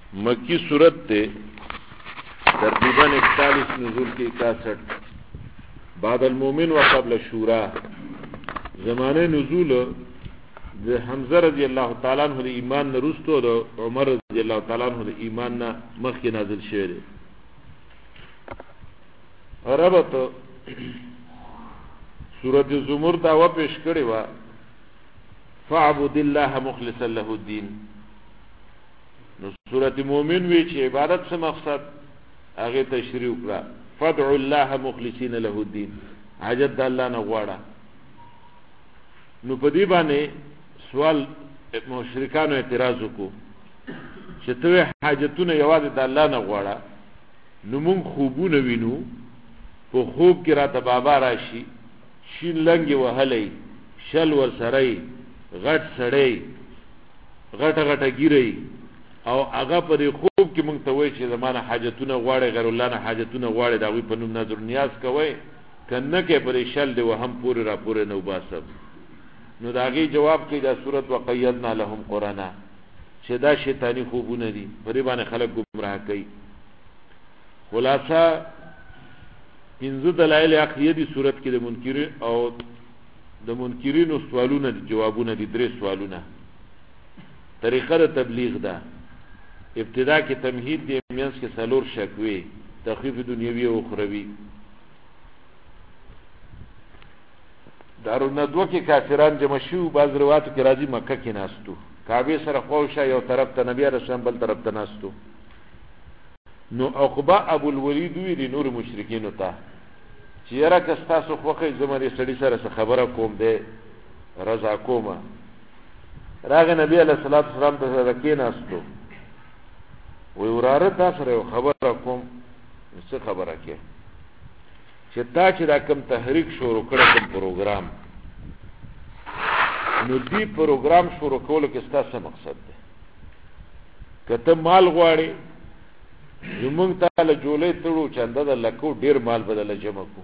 مکی صورت تے تقریباً 41 نزول کی 61 بعد المومن و قبل الشورا زمانه نزول د حمزه رضی الله تعالی عنہ د ایمان نه رستو د عمر رضی الله تعالی عنہ د ایمان نه مخکې نازل شوی دی. ربط سورۃ الزمر دا و پیش کړی و فاعبد الله مخلصا له الدين. نو سورۃ مومن وی چې عبادت څه مقصد هغه تشریح کړه فدع الله مخلصین له الدين حاجت د الله نه غواړه. نو په دې باندې سوال مشرکانو اعتراض وکړو چې ته حاجتونه یوازې د الله نه غواړه نو مونږ خوبونه وینو په خوب کې راته بابا راشي شین لنګي وهلی شل ور سړی غټ سړی غټه غټه ګیری او هغه په دې خوب کې مونږ ته وایي چې زمانه حاجتونه غواړي غیر الله نه حاجتونه غواړي دا وی په نوم نظر نیاز کوي کنه کې پرې شل دی وهم پورې را پورې نو باسب. نو داغي جواب کې دا صورت وقیدنا لهم قرانا چې دا شیطانی خوبونه دي پرې باندې خلک گمراه کوي. خلاصہ پنځه دلایل عقلیه دي صورت کې د منکرین او د منکرینو سوالونه دي جوابونه دي درې سوالونه. طریقه د تبلیغ ده ابتدا کې تمهید دی مینس کې سلور شکوي تخفیف دنیوي او اخروی. دارالندوه کې کافران جمع شو بعض روایتو کې راځي مکه کې ناستو کعبه سره خوښه یو طرف ته نبی رسول الله بل طرف ته ناستو. نو عقبه ابو الولید وی دي نور مشرکین ته چې یاره که تاسو خوښه زمري سړي سره خبره کوم دی رضا کومه. راغه نبی علیہ الصلوۃ والسلام ته رکې ناستو وی وراره تاسو سره خبره کوم. څه خبره کې چې تا چې دا کوم تحریک شروع کړ کوم پروګرام نو دی پروګرام شروع کولو کې ستاسو مقصد دی کته مال غواړي زمونږ تعالی جوړې تړو چنده د لکو ډیر مال بدله جمع کو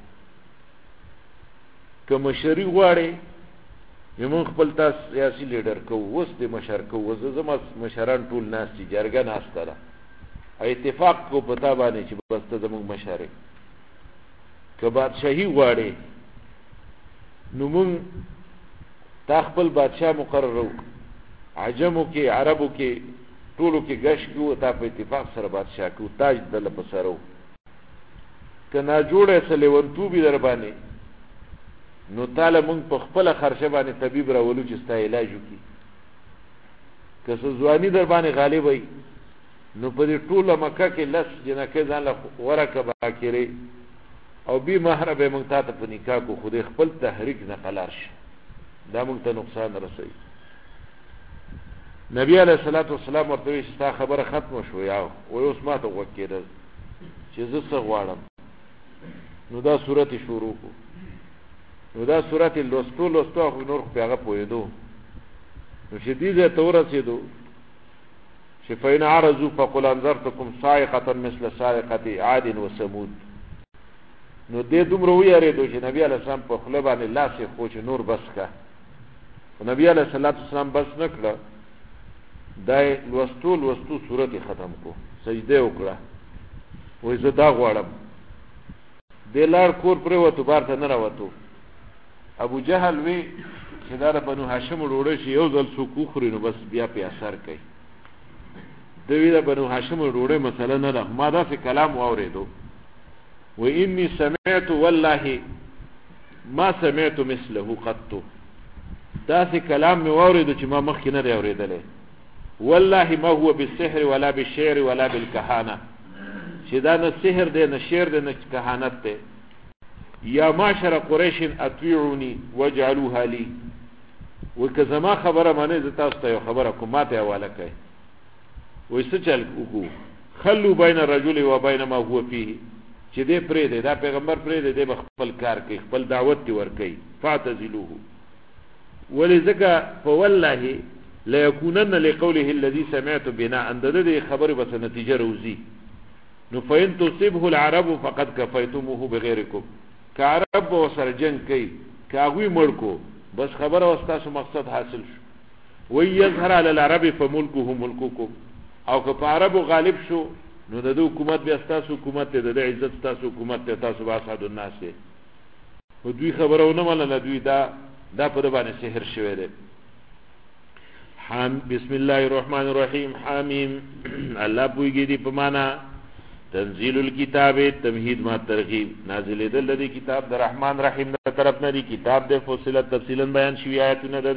کوم شری غواړي زمونږ خپل تاس سیاسي لیډر کو وس د مشر کو وس زما مشران ټول ناس چې جرګه ناستره اتفاق کو پتا باندې چې بس ته زمونږ مشارک که بادشاہی غواړي نو مونږ تا خپل بادشاہ مقررو عجمو کې عربو کې ټولو کې گشت کو تا په اتفاق سره بادشاہ کو تاج دل په سرو که نا جوړه سلیونتوبي در باندې نو تعالی مونږ په خپل خرچه باندې طبيب راولو چې ستا علاج وکي. که سوزوانی در باندې غالب وي نو په دې ټوله مکه کې لس جنکه ځان له ورکه باکری او بی مہر به مونږ ته په نکاح کو خو خپل تحریک نه قلار شي دا مونږ ته نقصان رسوي. نبی علیہ الصلوۃ والسلام ورته ستا خبره ختم شو یا او اوس ما ته وکړه چې زه څه غواړم. نو دا سورته شروع کو نو دا سورته لوستو خو نور په هغه پوهېدو نو شدیده تورسېدو چې فین عرضوا فقل انذرتكم صاعقه مثل صاعقه عاد وثمود. نو دې دومره ویریدو چې نبی علیہ السلام په خله باندې لاس یې خو چې نور بس کا. نبی علیہ الصلوۃ والسلام بس نکړه دا لوستو سورته ختم کو سجده وکړه وای زه دا غواړم د لار کور پر وته بار ته نه راوته. ابو جهل وی چې دا بنو هاشم وروړي شي یو ځل سو کوخري نو بس بیا په اثر کوي. دوی دا بنو هاشم وروړي مثلا نه ده ما دا څه کلام واوریدو و انی سمعت والله ما سمعت مثله قط دا څه کلام مې واوریدو چې ما مخکې نه دی اوریدلی. والله ما هو بالسحر ولا بالشعر ولا بالكهانه چې دا نه سحر دی نه شعر دی نه کهانت دی. یا معاشر قریش اطیعونی واجعلوها لي وکه زما خبره معنی ز تاسو ته خبره کوم ماته حواله کوي وای څه چل وکړو خلوا بین الرجل وبین ما هو فيه چې دې پرې دی دا پیغمبر پرې دی د خپل کار کوي خپل دعوت دی ور کوي فاعتزلوه ولذکا فوالله لا يكونن لقوله الذي سمعت بنا اند دې خبره بس نتیجه روزي. نو فین تصيبه العرب فقد كفيتموه بغيركم کعرب و سرجن کوي کاغوی مړکو بس خبره واستاسو مقصد حاصل شو. وی یظهر علی العرب فملکه ملککم او که په عربو غالب شو نو د حکومت بیا ستاسو حکومت ته د عزت ستاسو حکومت ته تاسو باسد الناس او دوی خبرونه منله دوی دا په د باندې سحر شوی دی بسم الله الرحمن الرحیم حامیم الله پویږي دی په معنا تنزيل الكتاب تمهید ما ترغیب نازل دل دی کتاب در رحمان رحیم در طرف نه دی کتاب د فصلت تفصیلا بیان شوی آیاتونه د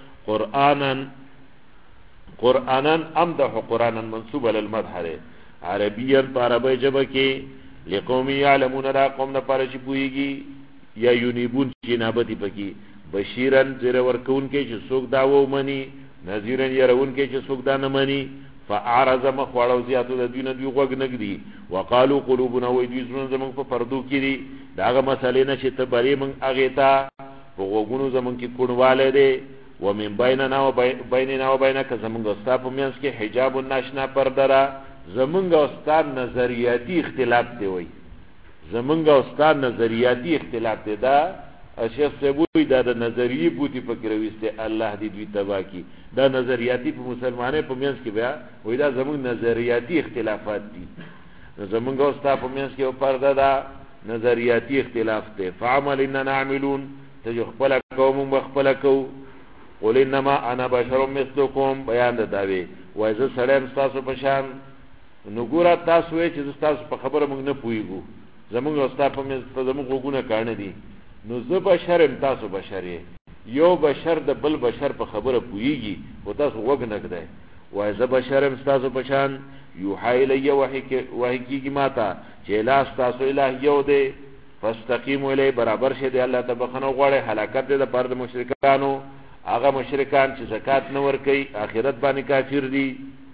قرآنن امدح قرآنن منصوب علی المدح عربیا عربی جبه کې لقوم یعلمون را قوم نه پاره چې پویږي یا یونیبون چې نابتی پکې بشیرن زیر ورکون کې چې څوک دا و منی نذیرن يرون کې چې څوک دا نه مني فاعرض مخواړو زیاتو د دین دوی غوګ نګدي وقالو قلوبنا ويدوی زمون زمون په پردو کې دي داغه مسالې نه چې ته بری من اغه تا په غوګونو زمون کې کونواله دي ومن بیننا و بیننا و بینک زمونږ استاد په میانس کې حجاب الناشنا پردرا زمونږ استاد نظریاتی اختلاف دی وای زمونږ استاد نظریاتی اختلاف دی دا اشیاء سبوی دا نظریه بوتی فکرويسته الله دې دوی تبا کی دا نظریاتی په مسلمانې په میانس کې بیا وای دا زمونږ نظریاتی اختلافات دي زمونږ استاد په میانس کې پرده دا نظریاتی اختلاف دی فعمل اننا عاملون ته خپل قوم مخبل کو قل انما انا بشر مثلكم بیان د داوی وای زه سلام تاسو په شان نو ګور تاسو وای چې تاسو په خبره موږ نه پویګو زمونږ استاد په میانس په زمونږ غوونه کارنه دي نو زه بشر تاسو بشر یو بشر د بل بشر په خبره پویږي او تاسو وګ نه کړئ وای زه بشر تاسو بشان یوحی الی وحی کیږي ماته چې لا تاسو الہ یو دی فاستقیموا الی برابر شه دی الله ته بخنه غواړي هلاکت دی د پر د مشرکانو هغه مشرکان چې زکات نه ور کوي اخرت باندې کافر دي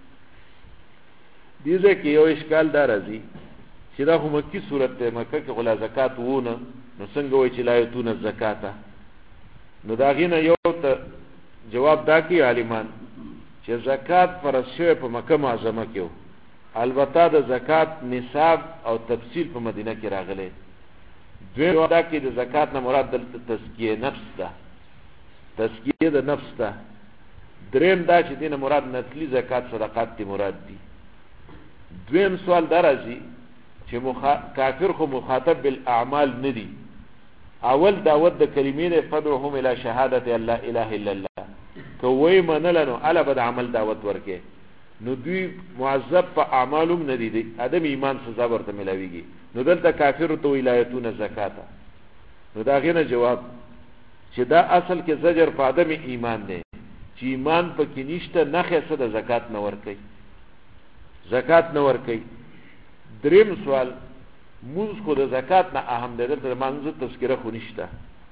دیزه کې یو اشکال دار ازي چې دا هم کی صورت ته مکه کې غلا زکات وونه نو څنګه وای چې لا یتون الزکات نو دا غینه یو ته جواب دا کی عالمان چې زکات فرض شوی په مکه معظمه کې البته د زکات نصاب او تفصیل په مدینه کې راغلی دوی دا کې د زکات نه مراد د تزکیه نفس ده تزکیه د نفس ده دریم دا چې دینه مراد نسلی زکات صدقات تی مراد دي دویم سوال درازي چې کافر خو مخاطب بالاعمال ندي اول دعوت د کلمې نه فدعهم الى شهادت الله اله الا الله کوی منلنو علا بد عمل دعوت ورکه نو دوی معذب په اعمالهم ندي دي ادم ایمان سزا ورته ملاويږي نو دلته کافر تو ولایتون زکات نو دا غینه جواب چې دا اصل کې زجر په ادم ایمان دی چې ایمان په کې نشته نه خسه د زکات نه ور کوي زکات نه ور کوي دریم سوال موږ خو د زکات نه اهم دی د منځ تذکره خو نشته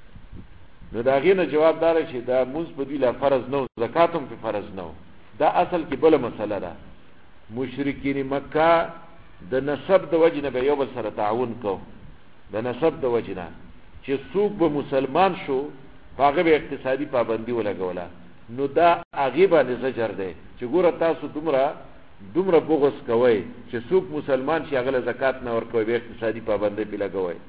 نو دا غینه جواب دار چې دا موږ په دی لا فرض نه زکات هم په فرض نه دا اصل کې بل مسله ده مشرکین مکه د نسب د وجنه به یو بل سره تعاون کو د نسب د وجنه چې څوک به مسلمان شو هغه به اقتصادي پابندي ولګوله نو دا هغه باندې زجر دی چې ګوره تاسو دومره بغض کوي چې څوک مسلمان شي هغه زکات نه ورکوي به اقتصادي پابندي په لګوي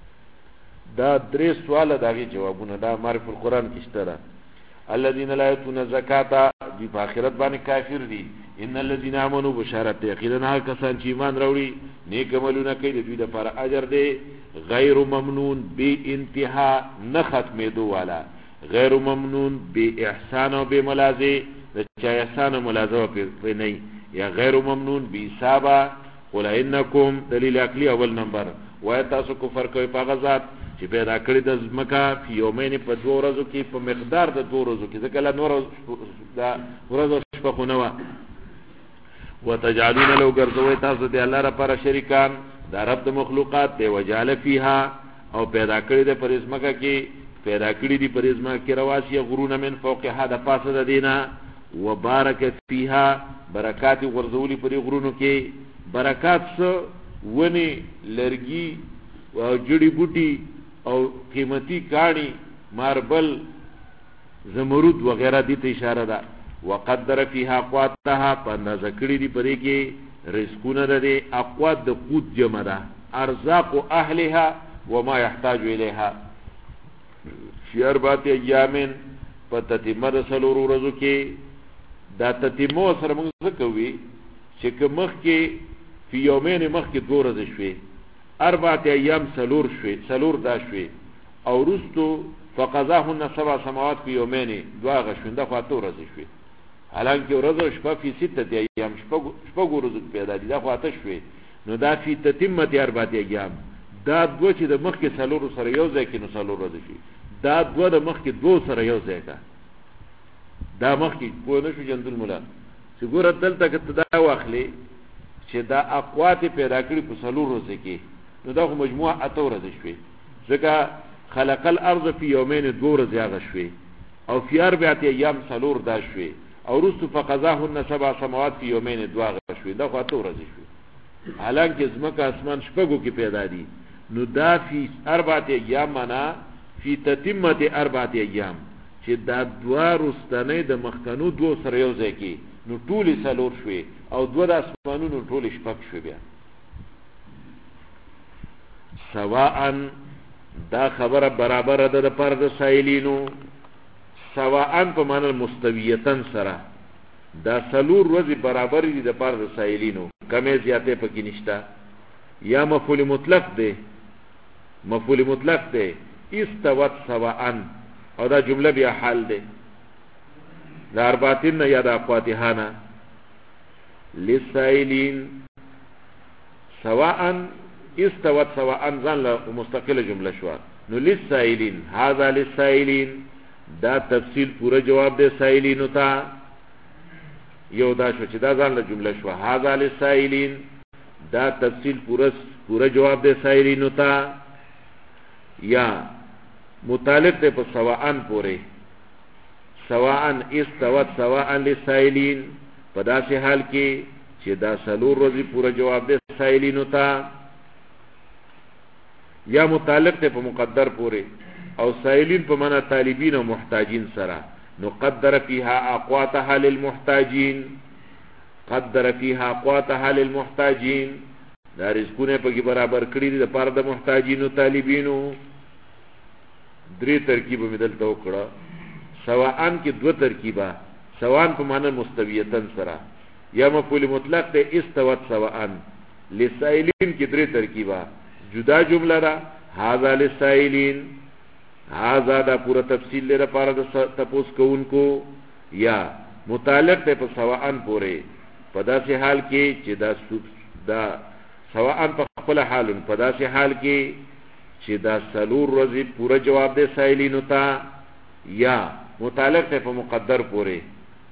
دا درې سوال دغه جوابونه دا معرفت القرآن کې شته الذين لا يؤتون الزکات دی په آخرت باندې کافر دي ان الذين امنوا بشارت یقینا کسان چې ایمان راوړي نیک عملونه کوي د دوی لپاره اجر دی غیر ممنون بی انتها نه ختمېدو والا غیر ممنون بی احسان او بی ملازه چې احسان او ملازه په نه یا غیر ممنون بی حسابا قل انکم دلیل عقلی اول نمبر وای تاسو کفر کوي په غزاد چې پیدا کړی د زمکا په یومین په 2 ورځو کې په مقدار د 2 ورځو کې ځکه لا نور دا ورځو شپه خو نه و وتجعلون لو ګرځوي تاسو د الله لپاره شریکان دا رب د مخلوقات دی وجعل فيها او پیدا کړی د پرزمکا کې پیدا کړی دی پرزما کې رواسی غرونه من فوقها د پاسه د دینه وبارک فيها برکات ورزولي پر غرونو کې برکات څه ونی لرګي او جړی بوټي او قیمتي کاڼي ماربل زمرود وغیرہ دي ته اشاره ده وقدر فيها اقواتها پاندازه کړی دی پرې کې رزقونه ده اقوات د قوت جمع ده ارزاق اهلها وما يحتاج اليها فی اربعه ایام پتتمه رسول ورځو کې دا تتمو سره موږ څه کوي چې مخ کې فی یومین مخ کې 2 ورځې شوې 4 ایام سلور دا شوې او رستو فقضاهن 7 سماوات فی یومین 2 غشنده خو 8 ورځې شوې حالانکه ورځ شپه فی 6 ایام شپه ورځې پیدا دي دا خو 8 شوې نو دا فی تتمه 4 ایام دا 2 چې د مخ کې سلور سره یو ځای کې نو سلور ورځې شي دا 2 د مخ کې 2 سره یو ځای کا دا مخ کې په نشو جندل مولا چې ګوره دلته کې دا واخلې چې دا اقوات پیدا کړی په سلور ورځې کې نو دا خو مجموعه 8 ورځې شوې ځکه خلق الارض فی یومین 2 ورځې هغه شوې او فی 4 ایام سلور دا شوې او رستو فقضاهن 7 سماوات فی یومین 2 هغه شوې دا خو 8 ورځې شوې حالانکه زمکه اسمان شپږو کې پیدا دي نو دا فی 4 ایام معنا فی تتمه 4 ایام چې دا 2 رستنې د مخکنو 2 سره یو ځای کې نو ټول سلور شوي او 2 د اسمانونو ټول شپږ شوي بیا سواء دا خبره برابر ده د پر د سائلینو سواء په معنی مستویتن سره دا سلور ورځې برابر دي د پر د سائلینو کمه زیاته پکې نشته یا مفعول مطلق ده استوت سواء او دا جمله بیا حال ده دا ارباتین یا دا اقواتهانا للسائلین سواء استوت سواء ځان له مستقله جمله شو نو للسائلین هذا للسائلین دا تفصیل پورا جواب ده سائلینو ته یو دا شو چې دا ځان له جمله شو هذا للسائلین دا تفصیل پورا جواب ده سائلینو ته یا متعلق ده په سواء پورې سواء استوت سواء للسائلین په داسې حال کې چې دا سلور ورځې پورا جواب ده سائلینو ته یا متعلق ده په مقدر پورې او سائلین په معنا طالبین او محتاجین سره نو قدر فيها اقواتها للمحتاجین قدر فيها اقواتها للمحتاجین دا رزقونه په کې برابر کړی دي د پاره د محتاجینو طالبینو 3 ترکیب مدل تو کړه سواءن کې 2 ترکیبه سواءن په معنا مستویتن سره یا مفعول مطلق ده استوت سواءن للسائلین کې 3 ترکیبه جدا جمله را هاذا للسائلین هاذا دا پورا تفصیل لري لپاره د تپوس کوونکو یا متعلق ده په سواءن پورې په داسې حال کې چې دا سواءن په خپل حال په داسې حال کې چې دا سلور ورځې پورا جواب ده سائلینو ته یا متعلق ده په مقدر پورې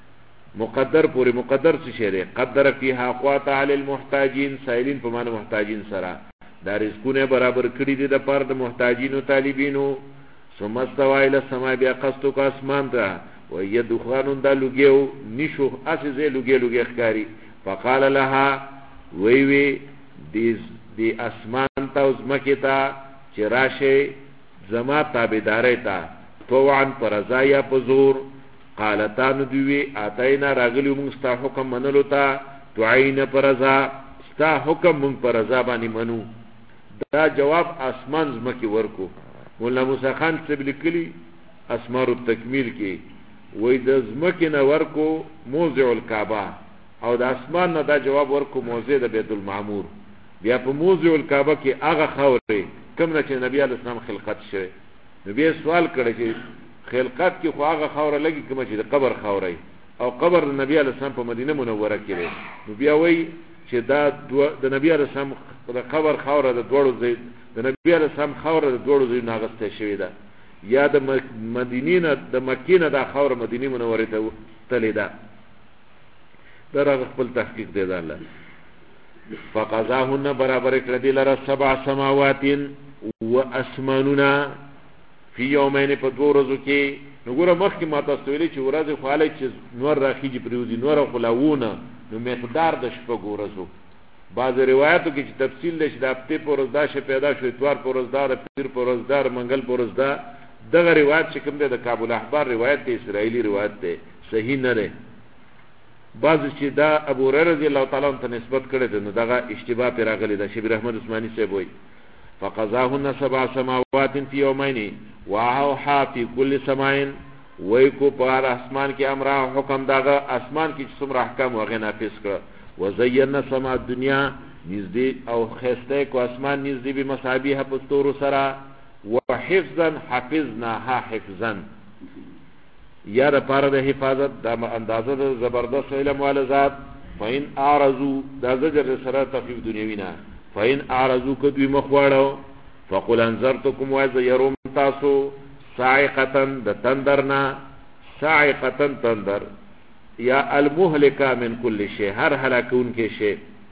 مقدر څه شی دی قدر فيها اقوات علی المحتاجین سائلین په معنی محتاجین سره دا رزقونه برابر کړی دي د پاره د محتاجینو طالبینو ثم استوى الى السماء بیا قصدو کا اسمان ته وهي دخان دا لګیو نشو اسه لګي ښکاری فقال لها وی دی اسمان ته زمکه ته چې راشه زما تابعداري ته توعن پرزایا پزور قالتان دوی اتینا راغلی موږ ستا حکم منلو ته تعین پرزا ستا حکم موږ پرزا باندې منو دا جواب اسمان زمکه ورکو مولا موسی خان سبل کلی اسمار التکمیل کې وې د زمکه نه ورکو موضع الکعبه او د اسمان نه دا جواب ورکو موضع د بیت المعمور بیا په موضع الکعبه کې هغه خورې کوم چې نبی علیہ السلام خلقت شوه نبی سوال کړی چې خلقت کې خو هغه خوره لګي کوم چې د قبر خورې او قبر د نبی علیہ السلام په مدینه منوره کې دی نو بیا وایي چې دا د نبی علیہ السلام د قبر خوره د دوړو ځای د نبی علیہ السلام خوره د دوړو ځای ناغسته شوی ده یا د مدینه د مکې نه د خوره مدینه منوره ته تللی ده دا خپل تحقیق دی دا الله فقضاهن برابر کړی دی لره 7 سماوات و اسماننا فی یومین په 2 ورځو کې نو ګوره مخکې ما تاسو ویلي چې ورځې خاله چې نور راخیږي پریوزي نور خلاونه نو مقدار د شپږ ورځو بعض روایتو کې چې تفصیل لشي د هفته په ورځ دا شی پیدا شو اتوار په ورځ دا پیر په ورځ دا منګل په ورځ دا دغه روایت چې کوم دی د کابل احبار روایت دی اسرائیلی روایت دی صحیح نه دی بعض چې دا ابو هريره رضی الله تعالی عنہ ته نسبت کړی دی نو دغه اشتباه پر راغلی دا شبیر احمد عثماني صاحب وایي فقضاهن 7 سماوات فی یومین واوحى فی کل سماء وای کو پر اسمان کې امر حکم داغه اسمان کې څومره احکام وغه نافذ کړ وزینا سما الدنیا نزدې او خسته کو اسمان نزدې به مصابيح پستور سرا وحفظا حفظناها حفظا یا د پاره د حفاظت د اندازه د زبردست علم وال ذات فین اعرضوا دا زجر سره تخفیف دنیوینا فین اعرضوا کدوی مخواړو فقل انذرتكم وزيرم تاسو صاعقه د تندرنا صاعقه تندر یا المهلكه من كل شيء هر هلاكون کې شی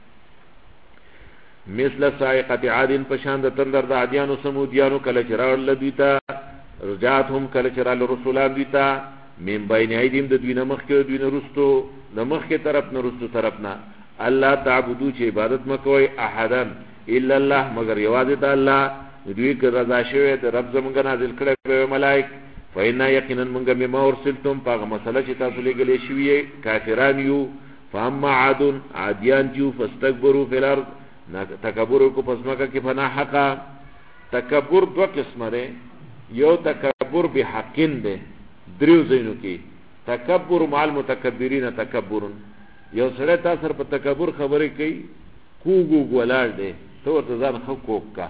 مثل صاعقه عاد پشان د تندر د عادیانو سمودیانو کله چرال دویتا رجاتهم کله چرال رسولان دویتا من بین ایدیم د دوینه مخ کې دوینه رستو د مخ کې طرف نه رستو طرف نه الله تعبدو چې عبادت مکوئ احدن الا الله مگر یوازې د الله دوی که رضا شوی د رب زمونږ نازل کړی به ملائک فإنا یقینا مونږ بما ارسلتم پاغه مسله چې تاسو لګلې شوی کافران یو فاما عاد عادیان جو فاستكبروا فی الارض تکبر کو پسماکه کې فنا حقا تکبر دو قسمه ده یو تکبر بحقین ده دریو زینو کې تکبر مع المتکبرین تکبر یو سره تاسو په تکبر خبرې کوي کوګو ګولار ده تو ته ځان حقوق کا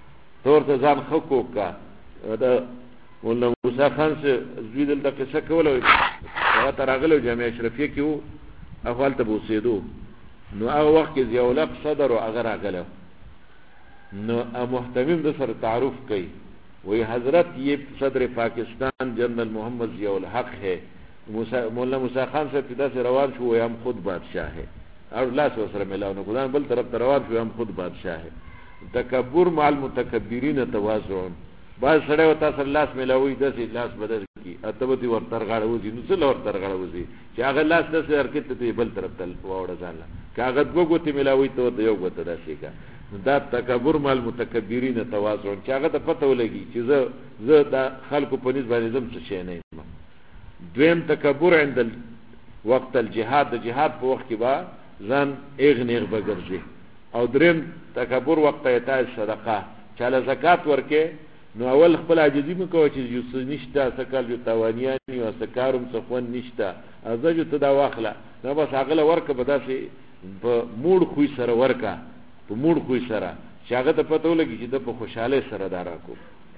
دا مولا موسی خان سے زویدل د قصه کوله هغه ترغلو جامع اشرفیه کې وو اول ته بوسیدو نو هغه وخت کې یو لق صدر او هغه راغله نو محتمم د سره تعارف کوي وی حضرت یہ صدر پاکستان جنرل محمد ضیاء الحق ہے مولا موسی خان سے ابتدا سے روان شو ہم خود بادشاہ ہے اور اللہ سے وسلم ملاو نو خدان بل طرف روان شو ہم خود بادشاہ ہے تکبر مع المتکبرین تواضع بعض سره وتا سره لاس ملاوي د سي لاس بدل کی اتبتي ور ترغاړه وزي نو څل ور ترغاړه وزي چې هغه لاس د سر حرکت ته بل طرف تل واوړه ځاله کاغذ وګوتې ملاوي ته د یو غوته راشي کا دا تکبر مال متکبرین تواضع چې هغه ته پته ولګي چې زه د خلکو په نسبت باندې زم څه شي نه یم دویم تکبر عند وقت الجهاد د جهاد په وخت کې با ځان اغنیغ بګرځي او دریم تکبر وقت ایتاء صدقه چاله زکات ورکه نو اول خپل عاجزی مکو چې یو نشته سکل جو توانیانی او سکارم څخون نشته ازجو ته دا واخله نو بس هغه ورکه به داسې په موډ خوې سره ورکه په موډ خوې سره چې هغه ته پته ولګي چې د په خوشاله سره دارا کو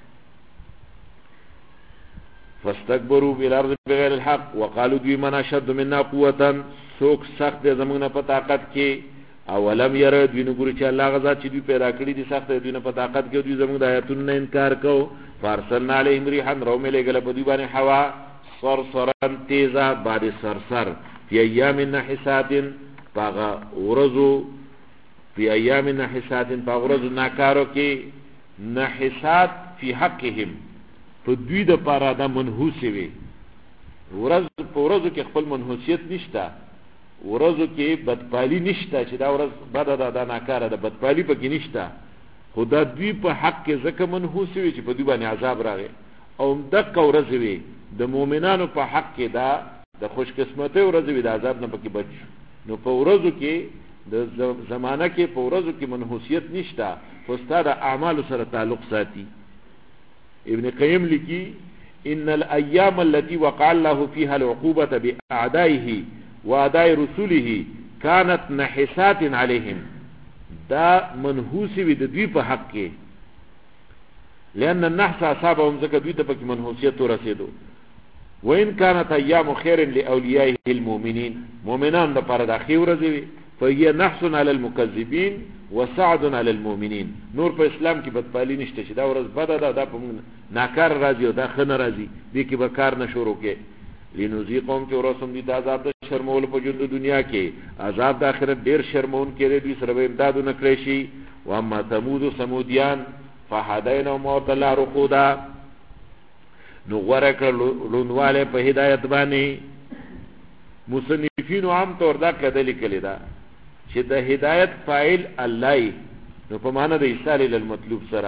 فاستكبروا بالارض بغیر الحق وقالوا دي من اشد منا قوه سوق سخت زمونه په طاقت کې اولم ير دوی نګوري چې الله غزا چې دوی پیدا کړی دي سخت دوی نه په طاقت کې دوی زموږ د آیاتونو انکار کو فارسلنا علیهم ريحا روم لګل په دوی باندې هوا صرصرا تیزا بعد صرصر فی ایام نحسات باغ ورزو فی ایام نحسات باغ ورزو ناکارو کې نحسات فی حقهم په دوی د پاره د منحوس وي ورځ په ورځو کې خپل منحوسیت نشته ورځو کې بدپالی نشته چې دا ورځ بد ده ناکاره ده بدپالی پکې نشته خدا دوی په حق کې ځکه منحوس وي چې په دوی باندې عذاب راغی او دغه ورځ وي د مؤمنانو په حق کې دا د خوش قسمتۍ ورځ وي د عذاب نه پکې بچ نو په ورځو کې د زمانہ کې په ورځو کې منحوسیت نشته خو ستاسو اعمال سره تعلق ساتي ابن قیم لیکي ان الايام التي وقع الله فيها العقوبه باعدائه واداء رسوله كانت نحسات عليهم دا منحوس وي د دوی په حق کې لان النحس اصابهم ذکر دوی ته په منحوسیت ورسېدو وان كانت ايام خير لاوليائه المؤمنين مؤمنان د پر د اخیر ورځي فهي نحس على المكذبين وسعد على المؤمنين نور په اسلام کې بدپالی نشته چې دا ورځ بد ده دا په ناکار راځي او دا خنه راځي دې کې به کار نه شروع کې لنذيقهم چې ورسوم دي عذاب د شرمول په ژوند دنیا کې عذاب د آخرت ډیر شرمون کې دي سره امداد نه کړی شي و اما ثمود سمودیان فهديناهم وطلع رقودا نو ورکه لونواله په هدایت باندې مصنفین عام طور دا کده لیکل دا چې د هدایت فاعل الله نو په معنا د ایصال ال المطلوب سره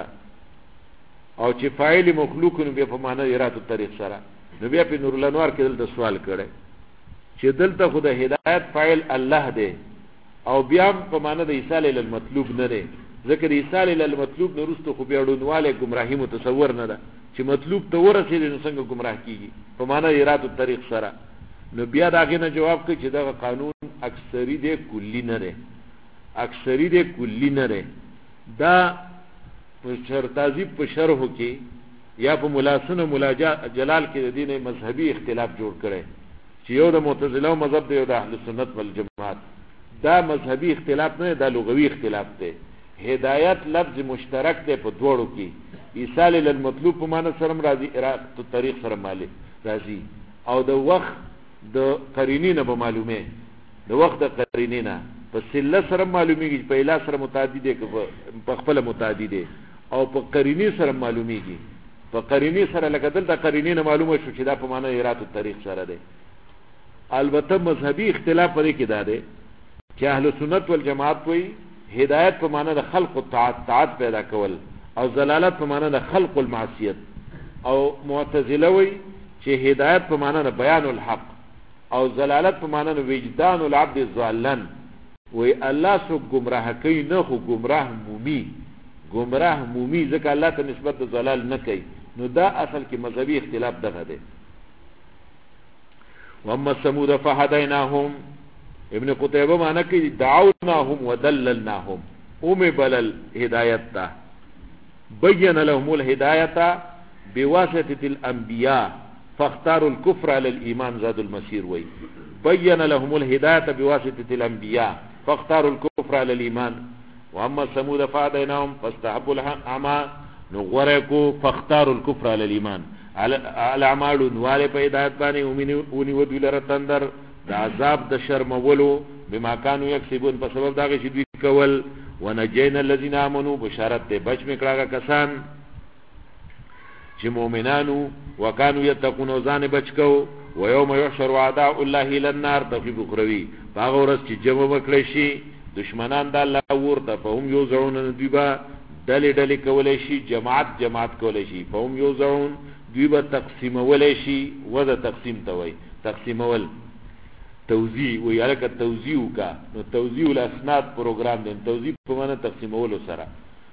او چې فاعل مخلوق نو په معنا د ارادت طریق سره نو بیا په نور الانوار کې دلته سوال کړي چې دلته خو د هدایت فاعل الله دی او بیا په معنا د ایصال ال المطلوب نه دی ذکر ایصال ال المطلوب نو رستو خو بیا ډونواله گمراهی متصور نه ده چې مطلوب ته ورسېږي نو څنګه گمراه کیږي په معنا د ارادت طریق سره نو بیا داغه نه جواب کوي چې دا قانون اکثری دی کلی نه دی، اکثری دی کلی نه دی. دا شرطازی په شرحو کې یا په ملاسن مولا جلال کې د دین مذهبي اختلاف جوړ کړي چې یو د معتزله مذهب دی یو د اهل سنت والجماعت. دا مذهبي اختلاف نه، دا لغوي اختلاف دی. هدایت لفظ مشترک دی په دوړو کې، ایصال للمطلوب په معنی سره راځي، اراده طریق سره مالي راځي، او د وخت د قرینینه به معلومه، د وخت د قرینینه په سله سره معلومیږي، په اله سره متعدی دی که په خپل متعدی دی، او په قرینی سره معلومیږي. په قرینی سره لکه دلته قرینینه معلومه شو چې دا په معنی اراده طریق سره دی. البته مذهبي اختلاف پرې کې دا دی چې اهل سنت والجماعت وایي هدایت په معنی د خلق او طاعت پیدا کول، او ضلالت په معنی د خلق المعصیت، او معتزله وایي چې هدایت په معنی د بیان الحق، او ضلالت په معنی د وجدان العبد ضالن. وی الله سو گمراه کوي نه، خو گمراه مومي، گمراه مومي ځکه الله ته نسبت د ضلال نه کوي. نو دا اصل کې مذهبي اختلاف دغه دی. واما ثمود فهديناهم، ابن قتيبه معنی کوي دعوناهم ودللناهم، بلل هدایت تا بین لهم الهدایت بواسطه الانبیاء فاختاروا الكفر على الايمان زاد المسير. وی بین لهم الهدایت بواسطه الانبیاء فاختاروا الكفر على الايمان. واما ثمود فهديناهم فاستحبوا الاعمى، نغورکو فاختاروا الكفر على الايمان. الاعمال نواله په هدایت باندې اونې ودی لره تندر د عذاب د شرمولو بما كانوا يكسبون، په سبب داغه چې دوی کول. ونجينا الذين امنوا، بشارت ته بچ میکړه کسان چې مؤمنانو وکانو یتقون ځان بچکو. ويوم يحشر اعداء الله الى النار، تخفیف اخروی، هغه ورځ چې جمع وکړي شي دشمنان د الله ورته، فهم یوزعون، دوی به ډلې ډلې کولای شي، جماعت جماعت کولای شي. فهم یوزعون، دوی به تقسیمولای شي. وذ تقسیم ته وای، تقسیمول توزیع وی، الکه توزیع کا، نو توزیع الاسناد پروګرام دی، توزیع په معنی تقسیمولو سره.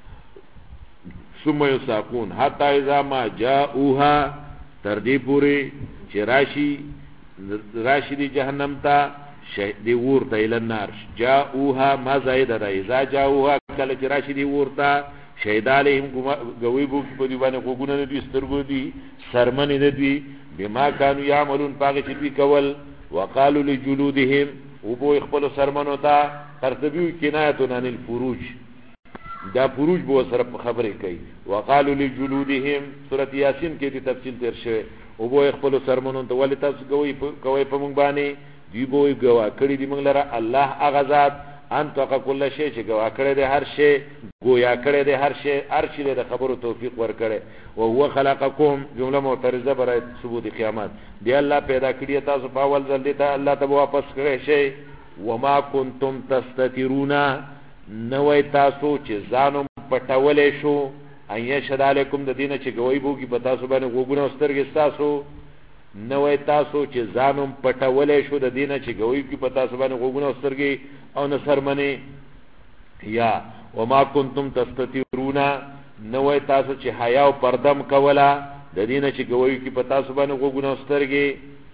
ثم یساقون حتی اذا ما جاءوها، تر دې پوری چې راشي دی جهنم ته، دی ورته الى النار. جاءوها ما زائد ده، اذا جاءوها کله چې راشي دی ورته، شهید علیهم گوی بو په دی باندې وګونه نه دي، سترګو دي، سرمنې نه دي، بما كانوا يعملون، پاګه چې دوی کول. وقالوا لجلودهم، وبو خپل سرمنو ته، ترتبیو کنایتون عن الفروج، دا فروج بو سره خبرې کوي. وقالوا لجلودهم، سورۃ یاسین کې دې تفصیل تیر شوی. وبو خپل سرمنو ته ولې تاسو کوي په مونږ باندې، دی بو گوا کړی دی مونږ لره الله هغه ذات انت کل شی چې گوا کړی دی هر شی، گویا کړی دی هر شی، هر شی د خبرو توفیق ور کړی. او هو خلقکم، جمله معترضه برای ثبوت قیامت، دی الله پیدا کړی تاسو په اول ځل دی ته الله ته واپس کړی شی. وما کنتم تستترون، نوې تاسو چې ځانو پټولې شو، ایا شد علیکم د دینه چې گوی بو کی پتا سو باندې وګونو سترګې تاسو، نوې تاسو چې ځانو پټولې شو د دینه چې گوی کی پتا سو باندې وګونو سترګې او نصرمنی. یا وما کنتم تستترون، نوې تاسو چې حیا او پردم کولا د دینه چې گوی کی پتا سو باندې وګونو سترګې.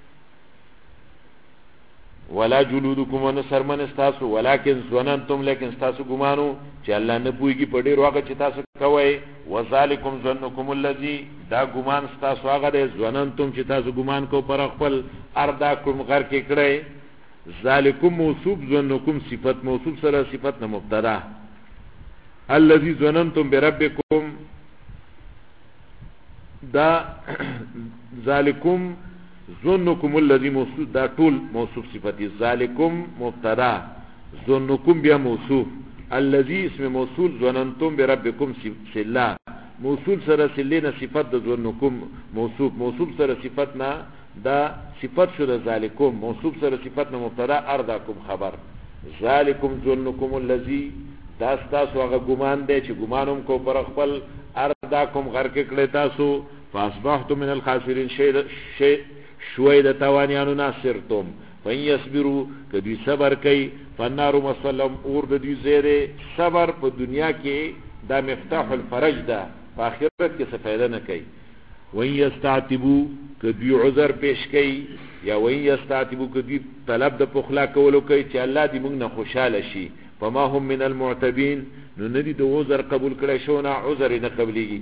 ولا جلودکم ونصرمن استاسو، ولکن ظننتم، لیکن استاسو ګمانو چې الله نه پويږي په ډیر وخت چې تاسو کوي. وذالکم ظنکم الذی، دا ګمان استاسو هغه دی، ظننتم چې تاسو ګمان کو پر خپل ارداکم غر کې کړی. ذالکم موصوف، ظنکم صفت موصوف سره صفت نه مبتدا. الذی ظننتم بربکم، دا ذالکم ظنکم الذی موصوف، دا ټول موصوف صفتی. ذالکم مبتدا، ظنکم بیا موصوف، الذی اسم موصول، ظننتم بربکم صله، موصول سره صله نه صفت د ظنکم موصوف، موصوف سره صفت نه دا صفت شو د ذالکم، موصوف سره صفت نه مبتدا، ارداکم خبر. ذالکم ظنکم الذی، دا تاسو هغه ګمان دی چې ګمانوم کو پر خپل ارداکم غر کې کړی تاسو. فاصبحتم من الخاسرین، شوی د توانیانو ناصرتم. فین یصبروا، کدی صبر کوي، فالنار مسلم، اور د دوی زیره. صبر په دنیا کې دا مفتاح الفرج ده، په آخرت کې څه فائدہ نه کوي. وین یستعتبو که دوی عذر پیش کوي یا وین یستعتبو که دوی طلب د پخلا کولو کوي چې الله دې موږ نه خوشحاله شي فما هم من المعتبین نو ندی د عذر قبول کړی شو نه عذر نه قبلیږي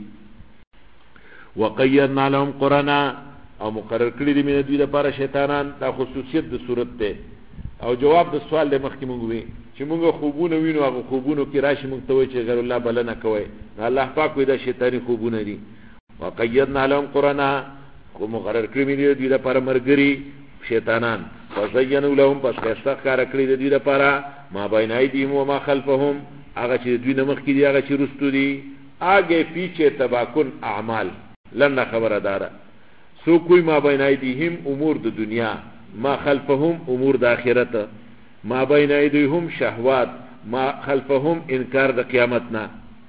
وقیدنا لهم قرنا او مقرر کړی دي من دوی لپاره شیطانان دا خصوصیت د صورت ته او جواب د سوال د مخکې مونږ وی چې مونږ خوبونه وینو هغه خوبونو کې راشي مونږ ته وایي چې غیر الله بلنه کوي الله پاک وي دا شیطانی خوبونه دي وقیدنا لهم قرنا کو مقرر کړی دي دوی لپاره مرګري شیطانان فزینوا لهم پس کار کړی دي دوی لپاره ما بین ایدیهم و ما خلفهم هغه چې دوی نه مخکې دي هغه چې رستو دي آگے پیچھے تباکن اعمال لن خبر دارا سو کوئی ما بین ایدیهم امور د دنیا ما خلفهم امور د آخرت ما بین ایدیهم شهوات ما خلفهم انکار د قیامتنا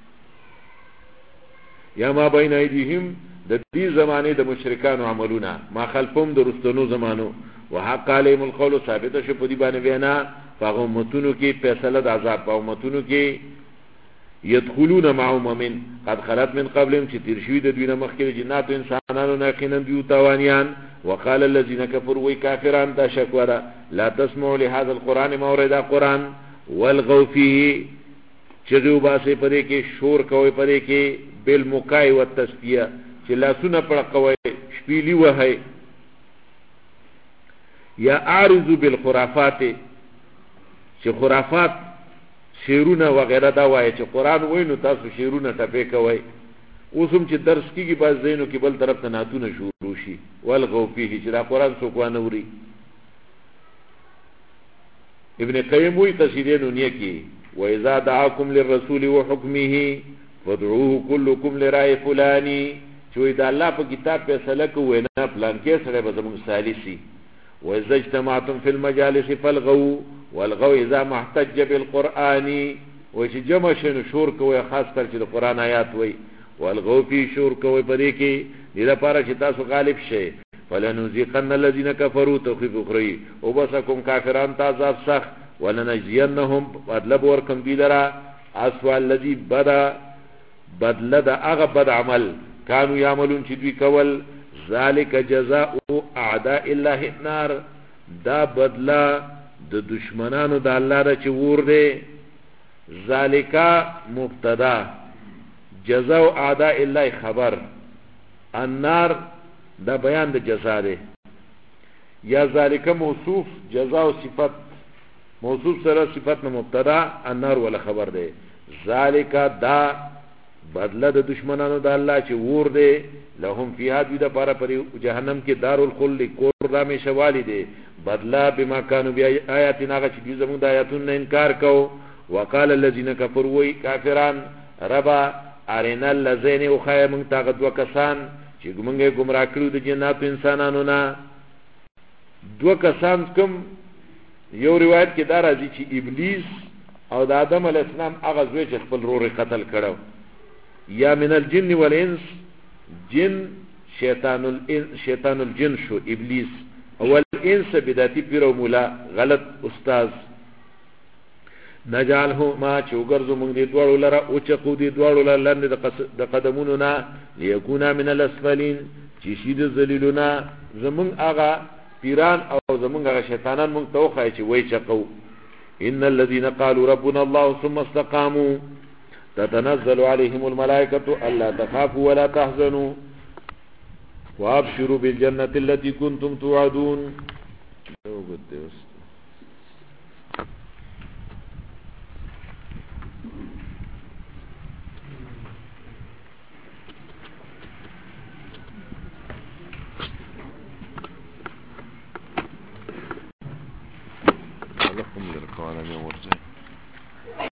یا ما بین ایدیهم د دې زمانه د مشرکانو عملونه ما خلفهم د رستنو زمانو وحق علیهم القول ثابت شو په دې باندې وینا هغه متونو کې فیصله د عذاب او متونو کې يدخلون معهم من قد خلت من قبلهم چې تیر شوی د دوی نه مخکې جنات انسانانو نه یقینا دوی تاوانیان وقال الذين كفروا وكافرون دا شکوره لا تسمعوا لهذا القران مورد قران والغوا فيه چغو باسه پدې کې شور کوي پدې کې بالمکای والتسفیه چې لاسونه پړ کوي شپېلی وهي یا اعرض بالخرافات چې خرافات شیرونه وغیرہ دا وایي چې قران وینو تاسو شیرونه ټپې کوي اوسم چې درس کیږي باز زینو کې بل طرف ته ناتونه شروع شي والغو فيه چې دا قران څوک وانه وري ابن قیم وی تفسیرینو نه کی و اذا دعاكم للرسول وحكمه فادعوه كلكم لرأي فلاني چې دا الله په کتاب په سلک وینا پلان کې سره به زموږ سالسي و اذا اجتمعتم في المجالس فالغوا والغو اذا محتج بالقران وش جمع شنو شور کوي خاص کر چې د قران آیات وای والغو فی شور کوي پدې کې دې لپاره چې تاسو غالب شئ فلنذيقن الذين كفروا تخفيف اخرى وبسكم كافرون تعذاب سخت ولنجزينهم بدل ورکم دي لرا اسوا الذي بدل دا هغه بد عمل كانوا يعملون چې دوی کول ذلك جزاء اعداء الله النار دا بدلا د دشمنانو د الله را چې ور دي ذالکا مبتدا جزاء اعداء الله خبر النار دا بیان د جزاء ده یا ذالکا موصوف جزاء او صفت موصوف سره صفت نه مبتدا النار ولا خبر ده ذالکا دا بدله د دشمنانو د الله چې ور دي لهم فيها د پاره پر جهنم کې دارالخلد کور را می شوالی دي بدلا بما كانوا بآياتنا چې زموږ د آیاتونو انکار کو وقال الذين كفروا كافرون ربا ارنا الذين وخيم تاغد وکسان چې موږ گمراه کړو د جنات انسانانو نه دو کسان کوم یو روایت کې دا راځي چې ابلیس او د آدم علی السلام هغه زوی چې خپل رور قتل کړو یا من الجن والانس جن شیطان الجن شو ابلیس اول انس بداتی پیر و مولا غلط استاذ نجعله ما چوغرزو مونږ دې دوړو لره او چقو دې دوړو لره لاندې د قدمونو نه ليكونا من الاسفلين چې شي د ذلیلونه زمون هغه پیران او زمون هغه شیطانان مونږ توخای چې وای چقو ان الذين قالوا ربنا الله ثم استقاموا تتنزل عليهم الملائكه الا تخافوا ولا تحزنوا وابشروا بالجنه التي كنتم توعدون لكم لركوانا من ورزين